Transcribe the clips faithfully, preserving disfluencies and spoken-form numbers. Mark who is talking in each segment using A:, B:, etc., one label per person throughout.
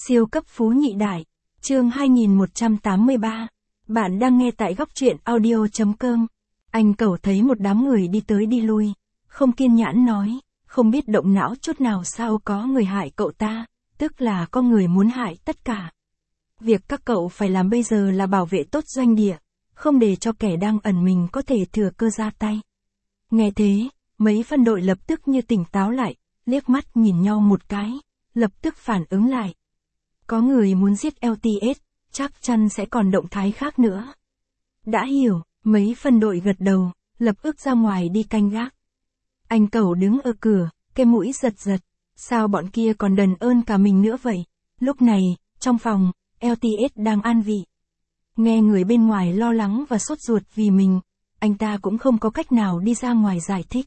A: Siêu cấp phú nhị đại, chương hai nghìn một trăm tám mươi ba. Bạn đang nghe tại góc truyện audio.com. Anh Cẩu thấy một đám người đi tới đi lui, không kiên nhẫn nói, không biết động não chút nào sao có người hại cậu ta, tức là có người muốn hại tất cả. Việc các cậu phải làm bây giờ là bảo vệ tốt doanh địa, không để cho kẻ đang ẩn mình có thể thừa cơ ra tay. Nghe thế, mấy phân đội lập tức như tỉnh táo lại, liếc mắt nhìn nhau một cái, lập tức phản ứng lại. Có người muốn giết lờ tê ét, chắc chắn sẽ còn động thái khác nữa. Đã hiểu, mấy phân đội gật đầu, lập ước ra ngoài đi canh gác. Anh Cẩu đứng ở cửa, cái mũi giật giật, sao bọn kia còn đần ơn cả mình nữa vậy? Lúc này, trong phòng, lờ tê ét đang an vị. Nghe người bên ngoài lo lắng và sốt ruột vì mình, anh ta cũng không có cách nào đi ra ngoài giải thích.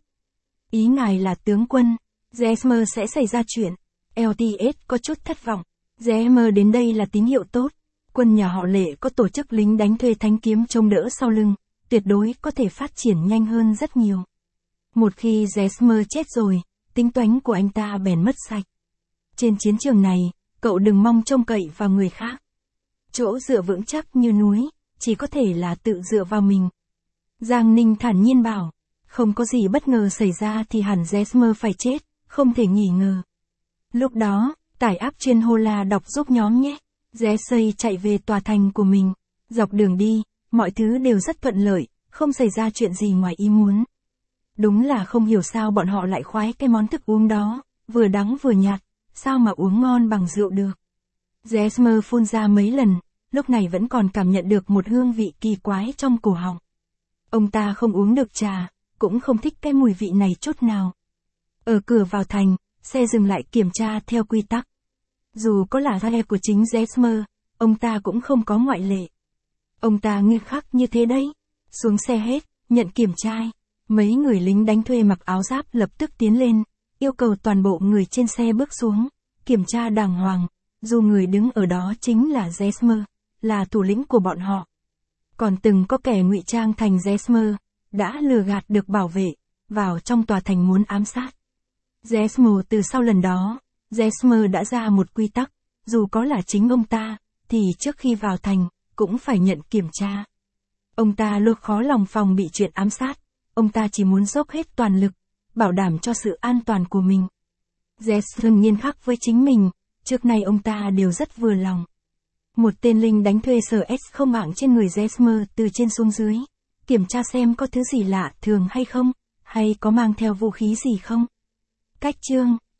A: Ý ngài là tướng quân, Jesmer sẽ xảy ra chuyện. lờ tê ét có chút thất vọng. Jesmer đến đây là tín hiệu tốt. Quân nhà họ Lệ có tổ chức lính đánh thuê thánh kiếm trông đỡ sau lưng, tuyệt đối có thể phát triển nhanh hơn rất nhiều. Một khi Jesmer chết rồi, tính toán của anh ta bèn mất sạch. Trên chiến trường này, cậu đừng mong trông cậy vào người khác. Chỗ dựa vững chắc như núi, chỉ có thể là tự dựa vào mình. Giang Ninh thản nhiên bảo, không có gì bất ngờ xảy ra thì hẳn Jesmer phải chết, không thể nghi ngờ. Lúc đó, tải app chuyên hô la đọc giúp nhóm nhé. Jesey chạy về tòa thành của mình. Dọc đường đi, mọi thứ đều rất thuận lợi, không xảy ra chuyện gì ngoài ý muốn. Đúng là không hiểu sao bọn họ lại khoái cái món thức uống đó, vừa đắng vừa nhạt, sao mà uống ngon bằng rượu được. Jesmer phun ra mấy lần, lúc này vẫn còn cảm nhận được một hương vị kỳ quái trong cổ họng. Ông ta không uống được trà, cũng không thích cái mùi vị này chút nào. Ở cửa vào thành, xe dừng lại kiểm tra theo quy tắc. Dù có là thai của chính Jesmer, ông ta cũng không có ngoại lệ. Ông ta nghiêm khắc như thế đấy. Xuống xe hết, nhận kiểm tra. Mấy người lính đánh thuê mặc áo giáp lập tức tiến lên, yêu cầu toàn bộ người trên xe bước xuống, kiểm tra đàng hoàng, dù người đứng ở đó chính là Jesmer, là thủ lĩnh của bọn họ. Còn từng có kẻ ngụy trang thành Jesmer, đã lừa gạt được bảo vệ, vào trong tòa thành muốn ám sát. Jesmer từ sau lần đó, Jesmer đã ra một quy tắc, dù có là chính ông ta, thì trước khi vào thành, cũng phải nhận kiểm tra. Ông ta luôn khó lòng phòng bị chuyện ám sát, ông ta chỉ muốn dốc hết toàn lực, bảo đảm cho sự an toàn của mình. Jesmer nghiêm khắc với chính mình, trước nay ông ta đều rất vừa lòng. Một tên lính đánh thuê sở S không mạng trên người Jesmer từ trên xuống dưới, kiểm tra xem có thứ gì lạ thường hay không, hay có mang theo vũ khí gì không. Cách chương